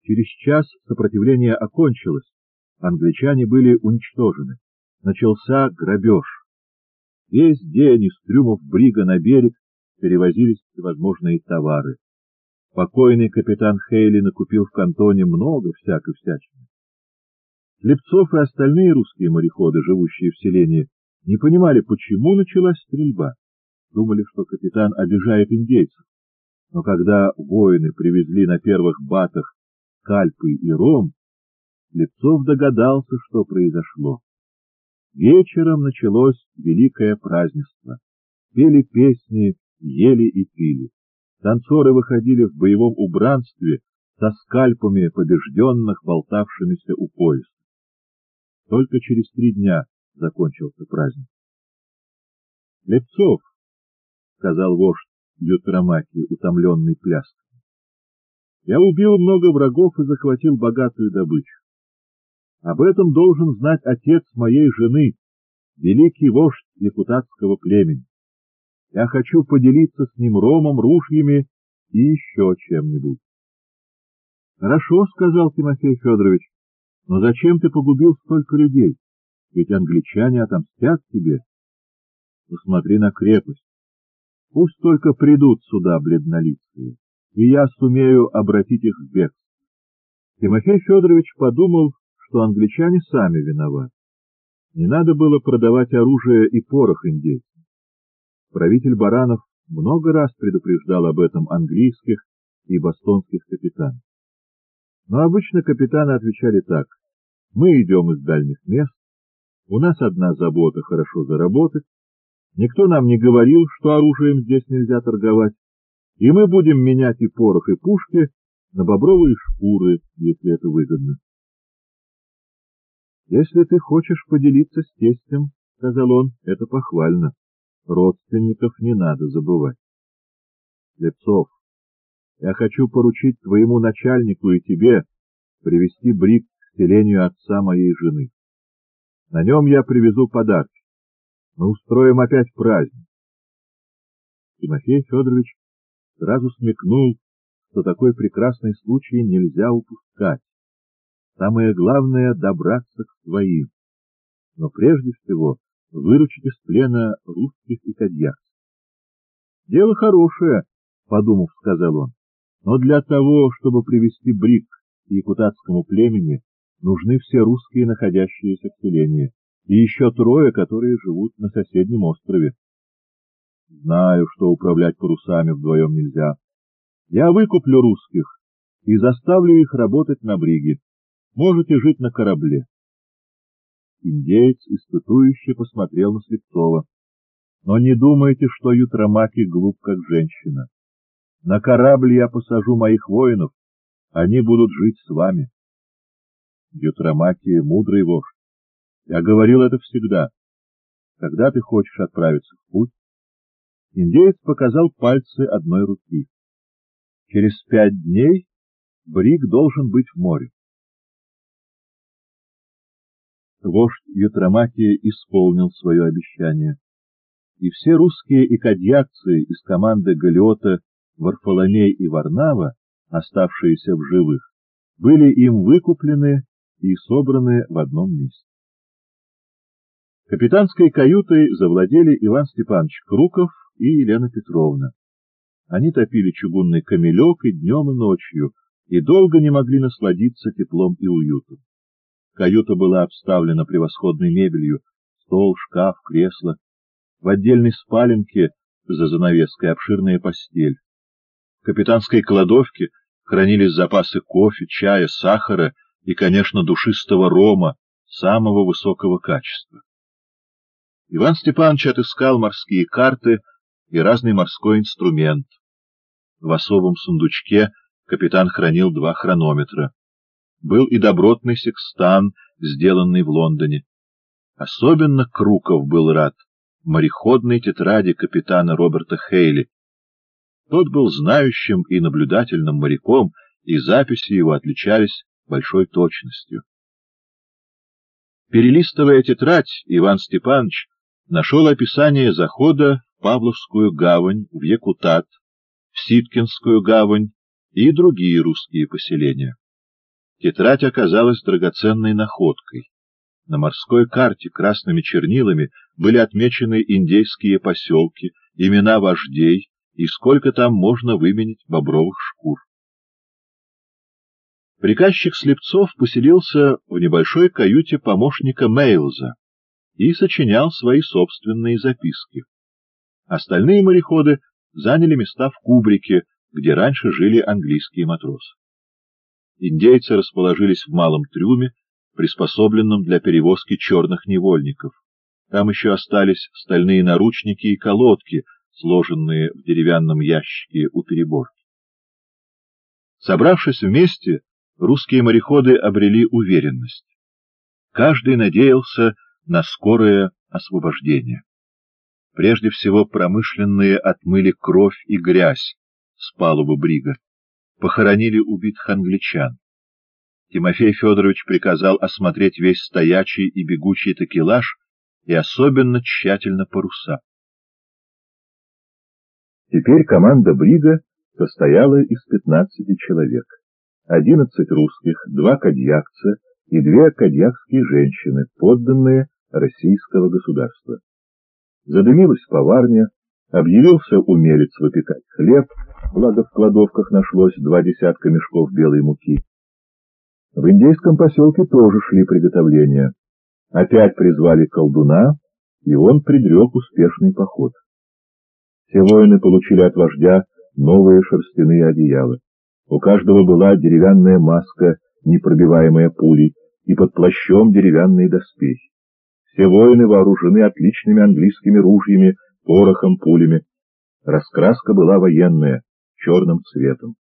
Через час сопротивление окончилось, англичане были уничтожены. Начался грабеж. Весь день из трюмов брига на берег перевозились всевозможные товары. Покойный капитан Хейли накупил в кантоне много всякой всячины. Слепцов и остальные русские мореходы, живущие в селении, не понимали, почему началась стрельба. Думали, что капитан обижает индейцев. Но когда воины привезли на первых батах скальпы и ром, Слепцов догадался, что произошло. Вечером началось великое празднество. Пели песни, ели и пили. Танцоры выходили в боевом убранстве со скальпами побежденных, болтавшимися у пояса. Только через 3 дня закончился праздник. — Слепцов, — сказал вождь Ютрамаки, утомленный пляской, — я убил много врагов и захватил богатую добычу. Об этом должен знать отец моей жены, великий вождь якутатского племени. Я хочу поделиться с ним ромом, ружьями и еще чем-нибудь. — Хорошо, — сказал Тимофей Федорович, — но зачем ты погубил столько людей? Ведь англичане отомстят тебе. Посмотри на крепость. Пусть только придут сюда бледнолицые, и я сумею обратить их в бегство. Тимофей Федорович подумал, что англичане сами виноваты. Не надо было продавать оружие и порох индейцам. Правитель Баранов много раз предупреждал об этом английских и бостонских капитанов. Но обычно капитаны отвечали так: мы идем из дальних мест, у нас одна забота — хорошо заработать, никто нам не говорил, что оружием здесь нельзя торговать, и мы будем менять и порох, и пушки на бобровые шкуры, если это выгодно. — Если ты хочешь поделиться с тестем, — сказал он, — это похвально. Родственников не надо забывать. Слепцов, я хочу поручить твоему начальнику и тебе привезти бриг к селению отца моей жены. На нем я привезу подарки. Мы устроим опять праздник. Тимофей Федорович сразу смекнул, что такой прекрасный случай нельзя упускать. Самое главное — добраться к своим, но прежде всего выручить из плена русских и кадьярцев. — Дело хорошее, — подумав, сказал он, — но для того, чтобы привести бриг к якутатскому племени, нужны все русские, находящиеся в селении, и еще 3, которые живут на соседнем острове. Знаю, что управлять парусами вдвоем нельзя. Я выкуплю русских и заставлю их работать на бриге. Можете жить на корабле. Индеец испытующе посмотрел на Слепцова. Но не думайте, что Ютрамаки глуп, как женщина. На корабль я посажу моих воинов, они будут жить с вами. Ютрамаки — мудрый вождь. Я говорил это всегда. Когда ты хочешь отправиться в путь? Индеец показал пальцы одной руки. Через 5 дней бриг должен быть в море. Вождь Ютрамаки исполнил свое обещание, и все русские и кадьякцы из команды Галиота, Варфоломей и Варнава, оставшиеся в живых, были им выкуплены и собраны в одном месте. Капитанской каютой завладели Иван Степанович Круков и Елена Петровна. Они топили чугунный камелек и днем, и ночью, и долго не могли насладиться теплом и уютом. Каюта была обставлена превосходной мебелью: стол, шкаф, кресло. В отдельной спаленке за занавеской обширная постель. В капитанской кладовке хранились запасы кофе, чая, сахара и, конечно, душистого рома самого высокого качества. Иван Степанович отыскал морские карты и разный морской инструмент. В особом сундучке капитан хранил 2 хронометра. Был и добротный секстан, сделанный в Лондоне. Особенно Круков был рад мореходной тетради капитана Роберта Хейли. Тот был знающим и наблюдательным моряком, и записи его отличались большой точностью. Перелистывая тетрадь, Иван Степанович нашел описание захода в Павловскую гавань, в Якутат, в Ситкинскую гавань и другие русские поселения. Тетрадь оказалась драгоценной находкой. На морской карте красными чернилами были отмечены индейские поселки, имена вождей и сколько там можно выменить бобровых шкур. Приказчик Слепцов поселился в небольшой каюте помощника Мейлза и сочинял свои собственные записки. Остальные мореходы заняли места в кубрике, где раньше жили английские матросы. Индейцы расположились в малом трюме, приспособленном для перевозки черных невольников. Там еще остались стальные наручники и колодки, сложенные в деревянном ящике у переборки. Собравшись вместе, русские мореходы обрели уверенность. Каждый надеялся на скорое освобождение. Прежде всего промышленные отмыли кровь и грязь с палубы брига, похоронили убитых англичан. Тимофей Федорович приказал осмотреть весь стоячий и бегучий такелаж и особенно тщательно паруса. Теперь команда брига состояла из 15 человек. 11 русских, 2 кадьякца и 2 кадьякские женщины, подданные российского государства. Задымилась поварня, объявился умелец выпекать хлеб, благо в кладовках нашлось 2 десятка мешков белой муки. В индейском поселке тоже шли приготовления. Опять призвали колдуна, и он предрек успешный поход. Все воины получили от вождя новые шерстяные одеяла. У каждого была деревянная маска, непробиваемая пулей, и под плащом деревянные доспехи. Все воины вооружены отличными английскими ружьями, порохом, пулями. Раскраска была военная, черным цветом.